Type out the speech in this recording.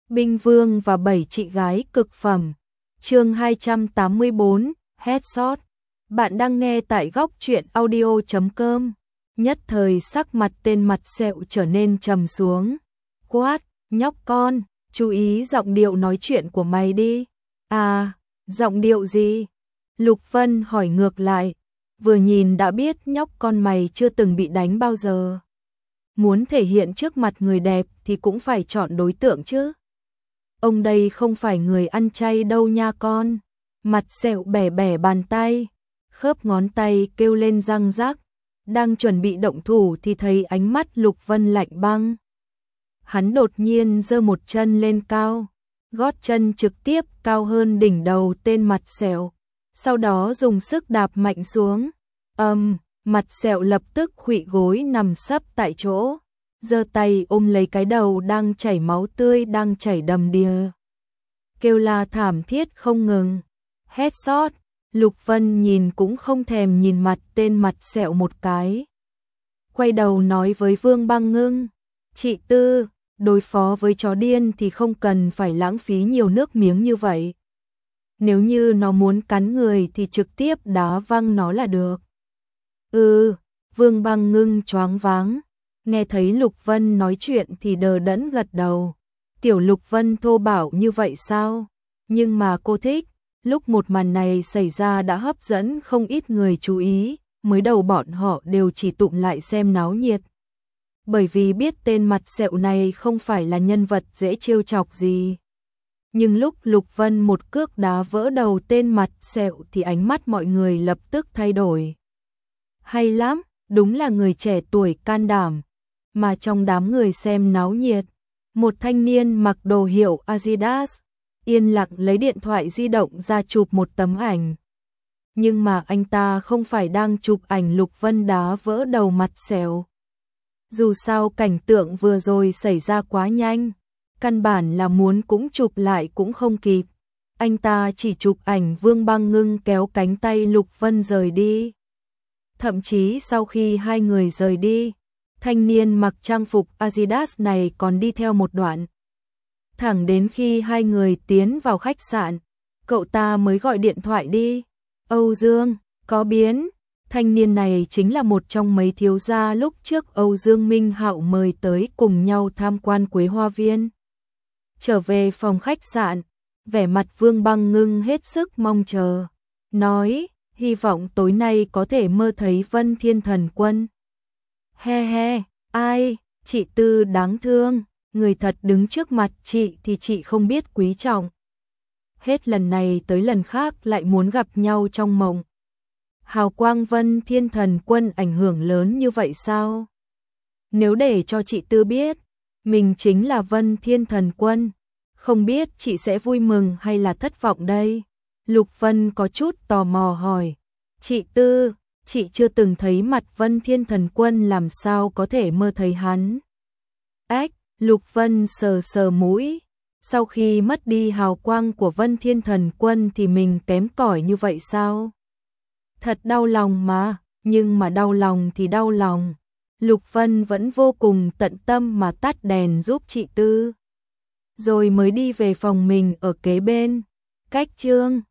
Binh Vương và 7 chị gái cực phẩm. Chương 284, Headshot. Bạn đang nghe tại góc truyện audio.com. Nhất thời sắc mặt tên mặt sẹo trở nên trầm xuống. Quát, nhóc con, chú ý giọng điệu nói chuyện của mày đi. À, giọng điệu gì? Lục Vân hỏi ngược lại. Vừa nhìn đã biết nhóc con mày chưa từng bị đánh bao giờ. Muốn thể hiện trước mặt người đẹp thì cũng phải chọn đối tượng chứ. Ông đây không phải người ăn chay đâu nha con. Mặt sẹo bẻ bẻ bàn tay, khớp ngón tay kêu lên răng rắc. Đang chuẩn bị động thủ thì thấy ánh mắt Lục Vân lạnh băng. Hắn đột nhiên giơ một chân lên cao, gót chân trực tiếp cao hơn đỉnh đầu tên mặt sẹo. Sau đó dùng sức đạp mạnh xuống. Mặt sẹo lập tức khuỵu gối nằm sấp tại chỗ, giơ tay ôm lấy cái đầu đang chảy máu tươi đang chảy đầm đìa. Kêu la thảm thiết không ngừng. Headshot. Lục Vân nhìn cũng không thèm nhìn mặt tên mặt sẹo một cái. Quay đầu nói với Vương Băng Ngưng, chị Tư, đối phó với chó điên thì không cần phải lãng phí nhiều nước miếng như vậy. Nếu như nó muốn cắn người thì trực tiếp đá văng nó là được. Vương Băng Ngưng choáng váng, nghe thấy Lục Vân nói chuyện thì đờ đẫn gật đầu. Tiểu Lục Vân thô bạo như vậy sao? Nhưng mà cô thích. Lúc một màn này xảy ra đã hấp dẫn không ít người chú ý, mới đầu bọn họ đều chỉ tụm lại xem náo nhiệt. Bởi vì biết tên mặt sẹo này không phải là nhân vật dễ trêu chọc gì. Nhưng lúc Lục Vân một cước đá vỡ đầu tên mặt sẹo thì ánh mắt mọi người lập tức thay đổi. Hay lắm, đúng là người trẻ tuổi can đảm. Mà trong đám người xem náo nhiệt, một thanh niên mặc đồ hiệu Adidas yên lặng lấy điện thoại di động ra chụp một tấm ảnh. Nhưng mà anh ta không phải đang chụp ảnh Lục Vân đá vỡ đầu mặt sẹo. Dù sao cảnh tượng vừa rồi xảy ra quá nhanh, căn bản là muốn cũng chụp lại cũng không kịp. Anh ta chỉ chụp ảnh Vương Băng Ngưng kéo cánh tay Lục Vân rời đi. Thậm chí sau khi hai người rời đi, thanh niên mặc trang phục Adidas này còn đi theo một đoạn. Thẳng đến khi hai người tiến vào khách sạn, cậu ta mới gọi điện thoại đi. Âu Dương, có biến. Thanh niên này chính là một trong mấy thiếu gia lúc trước Âu Dương Minh Hạo mời tới cùng nhau tham quan Quế Hoa Viên. Trở về phòng khách sạn, vẻ mặt Vương Băng Ngưng hết sức mong chờ. Nói, hy vọng tối nay có thể mơ thấy Vân Thiên Thần Quân. He he, ai, chị Tư đáng thương. Người thật đứng trước mặt chị thì chị không biết quý trọng. Hết lần này tới lần khác lại muốn gặp nhau trong mộng. Hào quang Vân Thiên Thần Quân ảnh hưởng lớn như vậy sao? Nếu để cho chị Tư biết, mình chính là Vân Thiên Thần Quân, không biết chị sẽ vui mừng hay là thất vọng đây? Lục Vân có chút tò mò hỏi. Chị Tư, chị chưa từng thấy mặt Vân Thiên Thần Quân làm sao có thể mơ thấy hắn? Ếch! Lục Vân sờ sờ mũi, sau khi mất đi hào quang của Vân Thiên Thần Quân thì mình kém cỏi như vậy sao? Thật đau lòng mà, nhưng mà đau lòng thì đau lòng. Lục Vân vẫn vô cùng tận tâm mà tắt đèn giúp chị Tư. Rồi mới đi về phòng mình ở kế bên. Cách chương